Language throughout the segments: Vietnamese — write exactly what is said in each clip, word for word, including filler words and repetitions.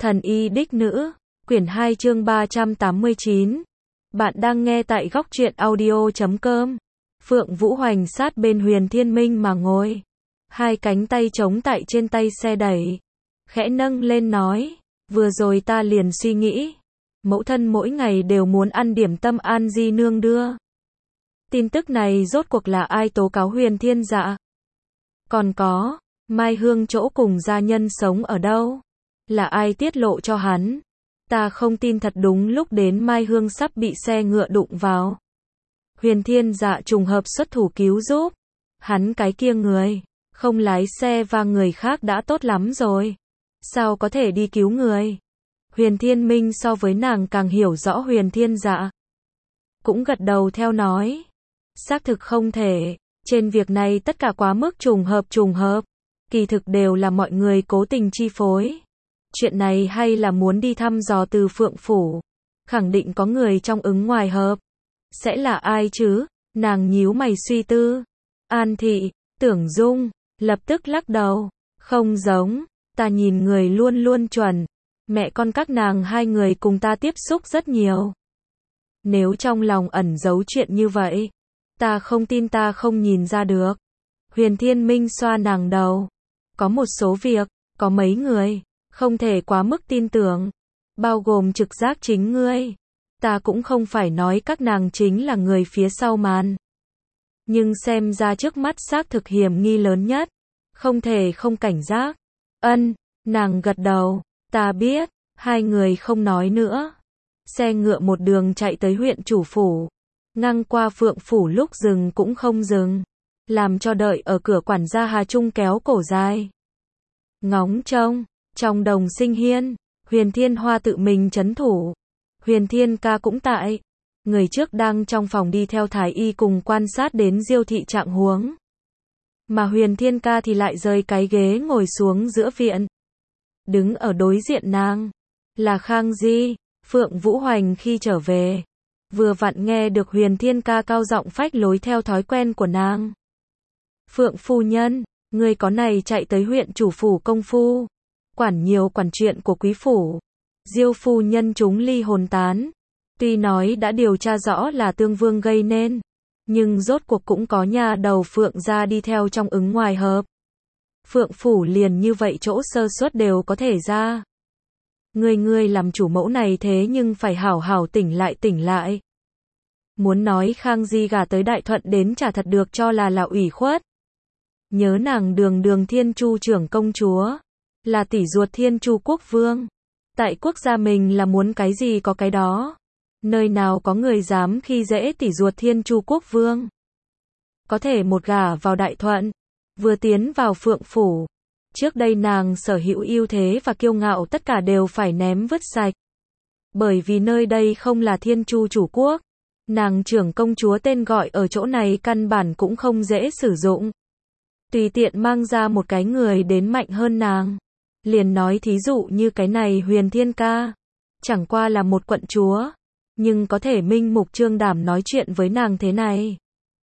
Thần y đích nữ, quyển hai chương ba trăm tám mươi chín. Bạn đang nghe tại góc truyện audio chấm com. Phượng Vũ Hoành sát bên Huyền Thiên Minh mà ngồi. Hai cánh tay chống tại trên tay xe đẩy. Khẽ nâng lên nói, vừa rồi ta liền suy nghĩ. Mẫu thân mỗi ngày đều muốn ăn điểm tâm An Di nương đưa. Tin tức này rốt cuộc là ai tố cáo Huyền Thiên Dạ? Còn có, Mai Hương chỗ cùng gia nhân sống ở đâu? Là ai tiết lộ cho hắn? Ta không tin thật đúng lúc đến Mai Hương sắp bị xe ngựa đụng vào. Huyền Thiên Dạ trùng hợp xuất thủ cứu giúp. Hắn cái kia người, không lái xe và người khác đã tốt lắm rồi. Sao có thể đi cứu người? Huyền Thiên Minh so với nàng càng hiểu rõ Huyền Thiên Dạ. Cũng gật đầu theo nói. Xác thực không thể, trên việc này tất cả quá mức trùng hợp trùng hợp. Kỳ thực đều là mọi người cố tình chi phối. Chuyện này hay là muốn đi thăm dò từ Phượng Phủ. Khẳng định có người trong ứng ngoài hợp. Sẽ là ai chứ? Nàng nhíu mày suy tư. An Thị, Tưởng Dung, lập tức lắc đầu. Không giống, ta nhìn người luôn luôn chuẩn. Mẹ con các nàng hai người cùng ta tiếp xúc rất nhiều. Nếu trong lòng ẩn giấu chuyện như vậy, ta không tin ta không nhìn ra được. Huyền Thiên Minh xoa nàng đầu. Có một số việc, có mấy người, không thể quá mức tin tưởng. Bao gồm trực giác chính ngươi. Ta cũng không phải nói các nàng chính là người phía sau màn. Nhưng xem ra trước mắt xác thực hiểm nghi lớn nhất. Không thể không cảnh giác. Ân, nàng gật đầu. Ta biết, hai người không nói nữa. Xe ngựa một đường chạy tới huyện chủ phủ. Ngang qua Phượng Phủ lúc dừng cũng không dừng. Làm cho đợi ở cửa quản gia Hà Trung kéo cổ dài. Ngóng trông, trong đồng sinh hiên, Huyền Thiên Hoa tự mình trấn thủ. Huyền Thiên ca cũng tại. Người trước đang trong phòng đi theo thái y cùng quan sát đến Diêu thị trạng huống. Mà Huyền Thiên ca thì lại rời cái ghế ngồi xuống giữa viện. Đứng ở đối diện nàng, là Khang Di, Phượng Vũ Hoành khi trở về. Vừa vặn nghe được Huyền Thiên ca cao giọng phách lối theo thói quen của nàng. Phượng phu nhân, người có này chạy tới huyện chủ phủ công phu. Quản nhiều quản chuyện của quý phủ. Diêu phu nhân chúng ly hồn tán. Tuy nói đã điều tra rõ là Tương Vương gây nên. Nhưng rốt cuộc cũng có nhà đầu Phượng ra đi theo trong ứng ngoài hợp. Phượng phủ liền như vậy chỗ sơ suất đều có thể ra. Người người làm chủ mẫu này thế nhưng phải hảo hảo tỉnh lại tỉnh lại. Muốn nói Khang Di gả tới Đại Thuận đến chả thật được cho là là ủy khuất. Nhớ nàng đường đường Thiên Chu trưởng công chúa. Là tỷ ruột Thiên Chu quốc vương. Tại quốc gia mình là muốn cái gì có cái đó. Nơi nào có người dám khi dễ tỷ ruột Thiên Chu quốc vương. Có thể một gả vào Đại Thuận. Vừa tiến vào Phượng Phủ. Trước đây nàng sở hữu ưu thế và kiêu ngạo tất cả đều phải ném vứt sạch. Bởi vì nơi đây không là Thiên Chu chủ quốc. Nàng trưởng công chúa tên gọi ở chỗ này căn bản cũng không dễ sử dụng. Tùy tiện mang ra một cái người đến mạnh hơn nàng. Liền nói thí dụ như cái này Huyền Thiên ca. Chẳng qua là một quận chúa. Nhưng có thể minh mục trương đảm nói chuyện với nàng thế này.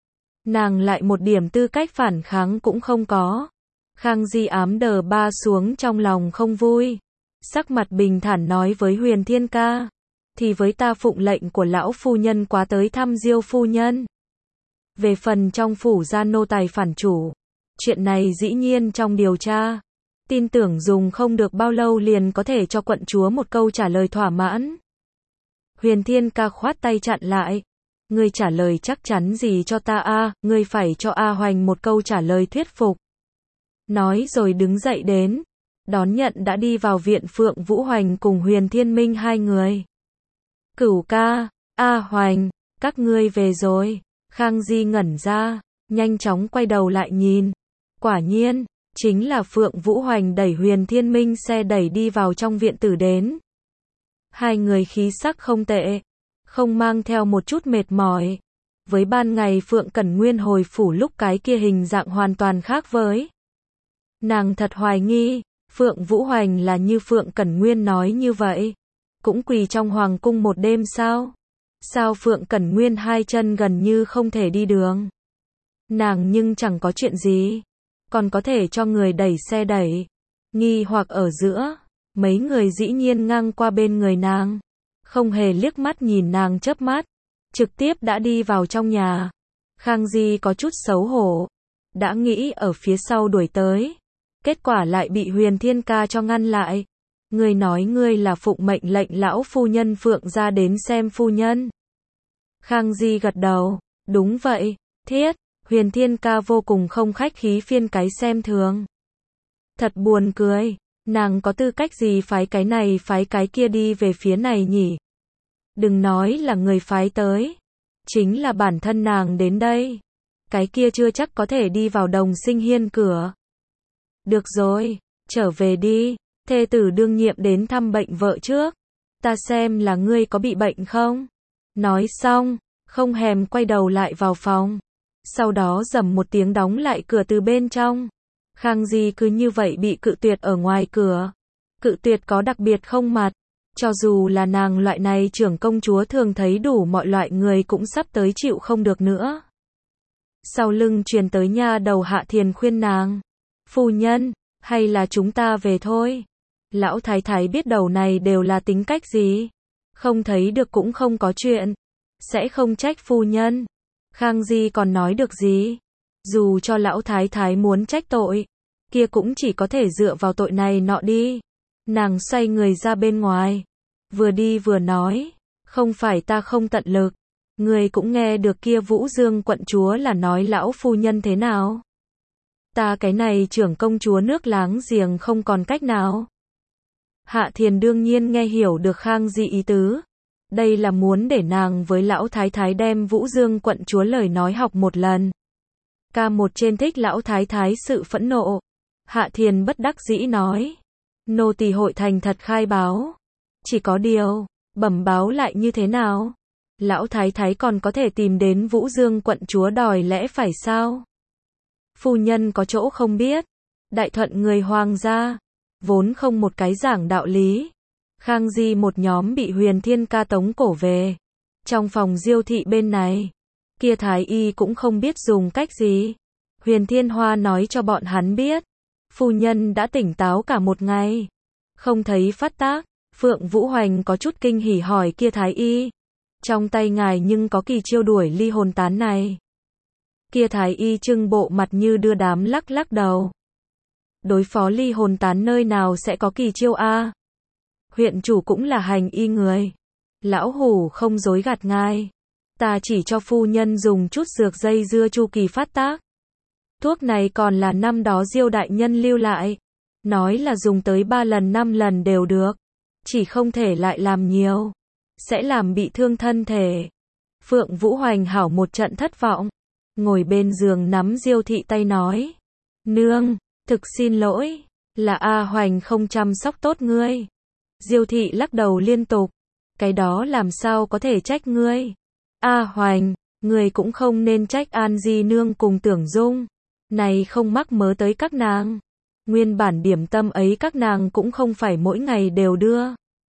Nàng lại một điểm tư cách phản kháng cũng không có. Khang Di ám đờ ba xuống trong lòng không vui. Sắc mặt bình thản nói với Huyền Thiên ca. Thì với ta phụng lệnh của lão phu nhân quá tới thăm Diêu phu nhân. Về phần trong phủ gia nô tài phản chủ. Chuyện này dĩ nhiên trong điều tra. Tin tưởng dùng không được bao lâu liền có thể cho quận chúa một câu trả lời thỏa mãn. Huyền Thiên ca khoát tay chặn lại. Ngươi trả lời chắc chắn gì cho ta a? À, ngươi phải cho A Hoành một câu trả lời thuyết phục. Nói rồi đứng dậy đến. Đón nhận đã đi vào viện Phượng Vũ Hoành cùng Huyền Thiên Minh hai người. Cửu ca, A Hoành, các ngươi về rồi. Khang Di ngẩn ra, nhanh chóng quay đầu lại nhìn. Quả nhiên, chính là Phượng Vũ Hoành đẩy Huyền Thiên Minh xe đẩy đi vào trong viện tử đến. Hai người khí sắc không tệ, không mang theo một chút mệt mỏi. Với ban ngày Phượng Cẩn Nguyên hồi phủ lúc cái kia hình dạng hoàn toàn khác với. Nàng thật hoài nghi, Phượng Vũ Hoành là như Phượng Cẩn Nguyên nói như vậy. Cũng quỳ trong hoàng cung một đêm sao? Sao Phượng Cẩn Nguyên hai chân gần như không thể đi đường? Nàng nhưng chẳng có chuyện gì. Còn có thể cho người đẩy xe đẩy. Nghi hoặc ở giữa. Mấy người dĩ nhiên ngang qua bên người nàng, không hề liếc mắt nhìn nàng chớp mắt, trực tiếp đã đi vào trong nhà. Khang Di có chút xấu hổ, đã nghĩ ở phía sau đuổi tới, kết quả lại bị Huyền Thiên Ca cho ngăn lại. Ngươi nói ngươi là phụng mệnh lệnh lão phu nhân Phượng gia đến xem phu nhân. Khang Di gật đầu, đúng vậy, thiết. Huyền Thiên Ca vô cùng không khách khí phiên cái xem thường. Thật buồn cười, nàng có tư cách gì phái cái này phái cái kia đi về phía này nhỉ? Đừng nói là người phái tới, chính là bản thân nàng đến đây, cái kia chưa chắc có thể đi vào Đồng Sinh Hiên cửa. Được rồi, trở về đi, thê tử đương nhiệm đến thăm bệnh vợ trước, ta xem là ngươi có bị bệnh không? Nói xong, không hèm quay đầu lại vào phòng, sau đó rầm một tiếng đóng lại cửa từ bên trong. Khang Di cứ như vậy bị cự tuyệt ở ngoài cửa. Cự tuyệt có đặc biệt không mặt, cho dù là nàng loại này trưởng công chúa thường thấy đủ mọi loại người cũng sắp tới chịu không được nữa. Sau lưng truyền tới nha đầu Hạ Thiền khuyên nàng, phu nhân, hay là chúng ta về thôi. Lão thái thái biết đầu này đều là tính cách gì, không thấy được cũng không có chuyện, sẽ không trách phu nhân. Khang Di còn nói được gì? Dù cho lão thái thái muốn trách tội, kia cũng chỉ có thể dựa vào tội này nọ đi. Nàng xoay người ra bên ngoài, vừa đi vừa nói, không phải ta không tận lực, người cũng nghe được kia Vũ Dương quận chúa là nói lão phu nhân thế nào. Ta cái này trưởng công chúa nước láng giềng không còn cách nào. Hạ Thiền đương nhiên nghe hiểu được Khang Di ý tứ. Đây là muốn để nàng với lão thái thái đem Vũ Dương quận chúa lời nói học một lần. Ca một trên thích lão thái thái sự phẫn nộ. Hạ Thiền bất đắc dĩ nói, nô tỳ hội thành thật khai báo. Chỉ có điều, bẩm báo lại như thế nào? Lão thái thái còn có thể tìm đến Vũ Dương quận chúa đòi lẽ phải sao? Phu nhân có chỗ không biết, đại thuận người hoàng gia, vốn không một cái giảng đạo lý. Khang Di một nhóm bị Huyền Thiên Ca tống cổ về. Trong phòng Diêu thị bên này, kia thái y cũng không biết dùng cách gì. Huyền Thiên Hoa nói cho bọn hắn biết, phu nhân đã tỉnh táo cả một ngày, không thấy phát tác. Phượng Vũ Hoành có chút kinh hỉ hỏi kia thái y, trong tay ngài nhưng có kỳ chiêu đuổi ly hồn tán này? Kia thái y trưng bộ mặt như đưa đám lắc lắc đầu. Đối phó ly hồn tán nơi nào sẽ có kỳ chiêu a? Huyện chủ cũng là hành y người. Lão hủ không dối gạt ngài. Ta chỉ cho phu nhân dùng chút dược dây dưa chu kỳ phát tác. Thuốc này còn là năm đó Diêu đại nhân lưu lại. Nói là dùng tới ba lần năm lần đều được. Chỉ không thể lại làm nhiều. Sẽ làm bị thương thân thể. Phượng Vũ Hoành hảo một trận thất vọng. Ngồi bên giường nắm Diêu thị tay nói. Nương, thực xin lỗi. Là A Hoành không chăm sóc tốt ngươi. Diêu thị lắc đầu liên tục. Cái đó làm sao có thể trách ngươi. A Hoành, ngươi cũng không nên trách An Di nương cùng Tưởng Dung. Này không mắc mớ tới các nàng. Nguyên bản điểm tâm ấy các nàng cũng không phải mỗi ngày đều đưa.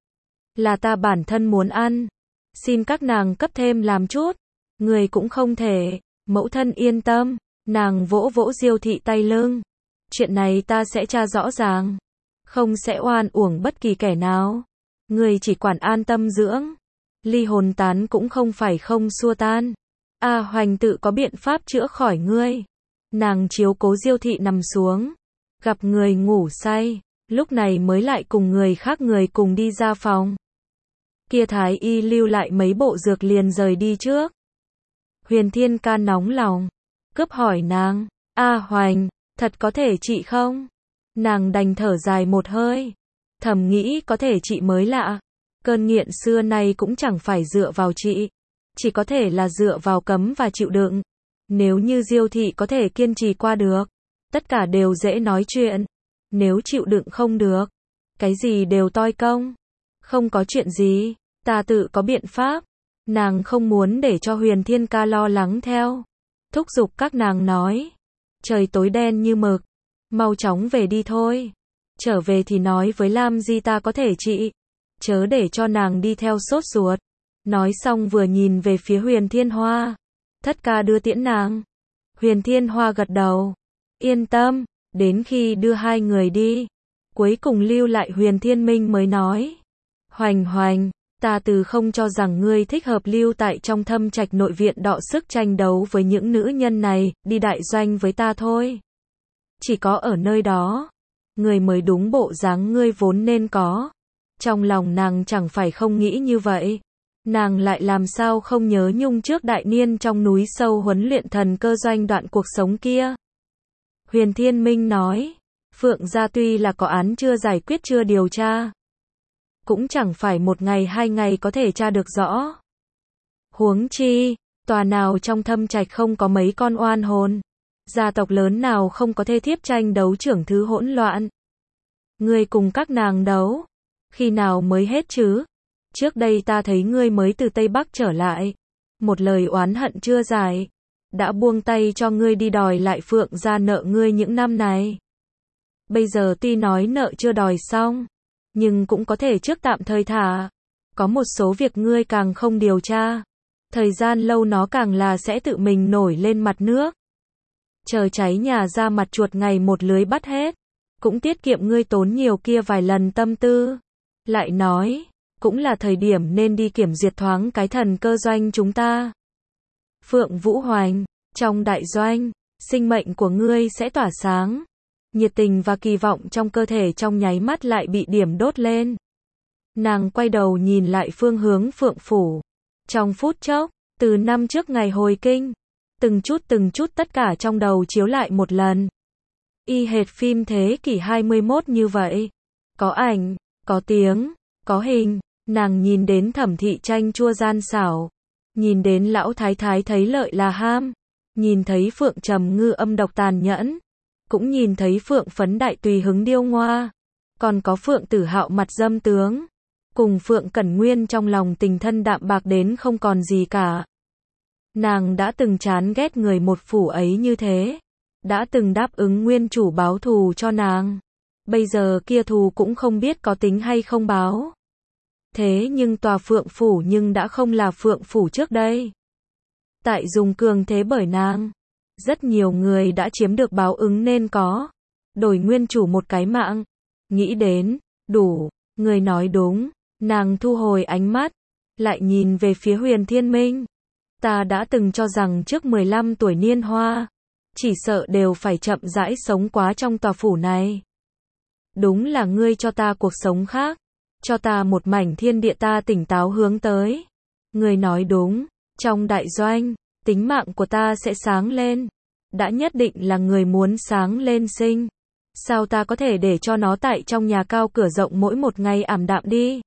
Là ta bản thân muốn ăn. Xin các nàng cấp thêm làm chút. Ngươi cũng không thể. Mẫu thân yên tâm. Nàng vỗ vỗ Diêu thị tay lưng. Chuyện này ta sẽ tra rõ ràng. Không sẽ oan uổng bất kỳ kẻ nào. Người chỉ quản an tâm dưỡng. Ly hồn tán cũng không phải không xua tan. A Hoành tự có biện pháp chữa khỏi ngươi. Nàng chiếu cố Diêu thị nằm xuống. Gặp người ngủ say. Lúc này mới lại cùng người khác người cùng đi ra phòng. Kia thái y lưu lại mấy bộ dược liền rời đi trước. Huyền Thiên Ca nóng lòng. Cướp hỏi nàng. A Hoành, thật có thể trị không? Nàng đành thở dài một hơi. Thầm nghĩ có thể trị mới lạ. Cơn nghiện xưa nay cũng chẳng phải dựa vào trị. Chỉ có thể là dựa vào cấm và chịu đựng. Nếu như Diêu thị có thể kiên trì qua được. Tất cả đều dễ nói chuyện. Nếu chịu đựng không được. Cái gì đều toi công. Không có chuyện gì. Ta tự có biện pháp. Nàng không muốn để cho Huyền Thiên Ca lo lắng theo. Thúc giục các nàng nói. Trời tối đen như mực. Mau chóng về đi thôi. Trở về thì nói với Lam Di ta có thể trị. Chớ để cho nàng đi theo sốt ruột. Nói xong vừa nhìn về phía Huyền Thiên Hoa. Thất ca đưa tiễn nàng. Huyền Thiên Hoa gật đầu. Yên tâm. Đến khi đưa hai người đi. Cuối cùng lưu lại Huyền Thiên Minh mới nói. Hoành Hoành, ta từ không cho rằng ngươi thích hợp lưu tại trong Thâm Trạch nội viện đọ sức tranh đấu với những nữ nhân này, đi đại doanh với ta thôi. Chỉ có ở nơi đó, ngươi mới đúng bộ dáng ngươi vốn nên có. Trong lòng nàng chẳng phải không nghĩ như vậy. Nàng lại làm sao không nhớ nhung trước đại niên trong núi sâu huấn luyện thần cơ doanh đoạn cuộc sống kia. Huyền Thiên Minh nói, Phượng gia tuy là có án chưa giải quyết chưa điều tra, cũng chẳng phải một ngày hai ngày có thể tra được rõ. Huống chi, tòa nào trong Thâm Trạch không có mấy con oan hồn, gia tộc lớn nào không có thê thiếp tranh đấu trưởng thứ hỗn loạn. Ngươi cùng các nàng đấu, khi nào mới hết chứ? Trước đây ta thấy ngươi mới từ Tây Bắc trở lại, một lời oán hận chưa giải, đã buông tay cho ngươi đi đòi lại Phượng gia nợ ngươi những năm này. Bây giờ tuy nói nợ chưa đòi xong, nhưng cũng có thể trước tạm thời thả. Có một số việc ngươi càng không điều tra, thời gian lâu nó càng là sẽ tự mình nổi lên mặt nước. Chờ cháy nhà ra mặt chuột ngày một lưới bắt hết, cũng tiết kiệm ngươi tốn nhiều kia vài lần tâm tư. Lại nói, cũng là thời điểm nên đi kiểm duyệt thoáng cái thần cơ doanh chúng ta. Phượng Vũ Hoành, trong đại doanh, sinh mệnh của ngươi sẽ tỏa sáng. Nhiệt tình và kỳ vọng trong cơ thể trong nháy mắt lại bị điểm đốt lên. Nàng quay đầu nhìn lại phương hướng Phượng Phủ. Trong phút chốc, từ năm trước ngày hồi kinh, từng chút từng chút tất cả trong đầu chiếu lại một lần. Y hệt phim thế kỷ hai mươi mốt như vậy. Có ảnh, có tiếng, có hình. Nàng nhìn đến Thẩm Thị Tranh chua gian xảo, nhìn đến lão thái thái thấy lợi là ham, nhìn thấy Phượng Trầm Ngư âm độc tàn nhẫn, cũng nhìn thấy Phượng Phấn Đại tùy hứng điêu ngoa, còn có Phượng Tử Hạo mặt dâm tướng, cùng Phượng Cẩn Nguyên trong lòng tình thân đạm bạc đến không còn gì cả. Nàng đã từng chán ghét người một phủ ấy như thế, đã từng đáp ứng nguyên chủ báo thù cho nàng, bây giờ kia thù cũng không biết có tính hay không báo. Thế nhưng tòa Phượng Phủ nhưng đã không là Phượng Phủ trước đây. Tại dùng cường thế bởi nàng, rất nhiều người đã chiếm được báo ứng nên có, đổi nguyên chủ một cái mạng. Nghĩ đến, đủ, người nói đúng, nàng thu hồi ánh mắt, lại nhìn về phía Huyền Thiên Minh. Ta đã từng cho rằng trước mười lăm tuổi niên hoa, chỉ sợ đều phải chậm rãi sống quá trong tòa phủ này. Đúng là ngươi cho ta cuộc sống khác, cho ta một mảnh thiên địa ta tỉnh táo hướng tới. Ngươi nói đúng, trong đại doanh, tính mạng của ta sẽ sáng lên. Đã nhất định là người muốn sáng lên sinh. Sao ta có thể để cho nó tại trong nhà cao cửa rộng mỗi một ngày ảm đạm đi?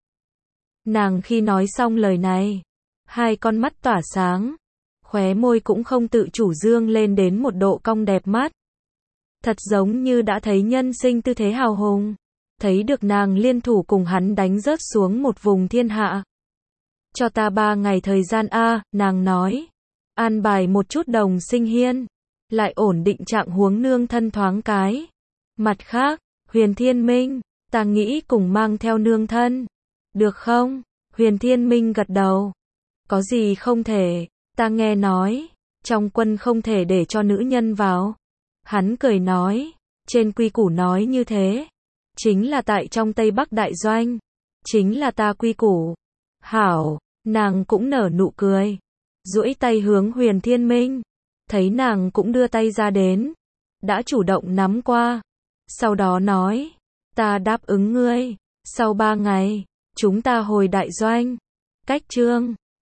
Nàng khi nói xong lời này, hai con mắt tỏa sáng, khóe môi cũng không tự chủ dương lên đến một độ cong đẹp mắt. Thật giống như đã thấy nhân sinh tư thế hào hùng, thấy được nàng liên thủ cùng hắn đánh rớt xuống một vùng thiên hạ. Cho ta ba ngày thời gian a, nàng nói, an bài một chút Đồng Sinh Hiên, lại ổn định trạng huống nương thân thoáng cái. Mặt khác, Huyền Thiên Minh, ta nghĩ cùng mang theo nương thân, được không? Huyền Thiên Minh gật đầu. Có gì không thể, ta nghe nói, trong quân không thể để cho nữ nhân vào. Hắn cười nói, trên quy củ nói như thế, chính là tại trong Tây Bắc đại doanh, chính là ta quy củ. Hảo, nàng cũng nở nụ cười, duỗi tay hướng Huyền Thiên Minh, thấy nàng cũng đưa tay ra đến, đã chủ động nắm qua, sau đó nói, ta đáp ứng ngươi, sau ba ngày, chúng ta hồi đại doanh. Cách chương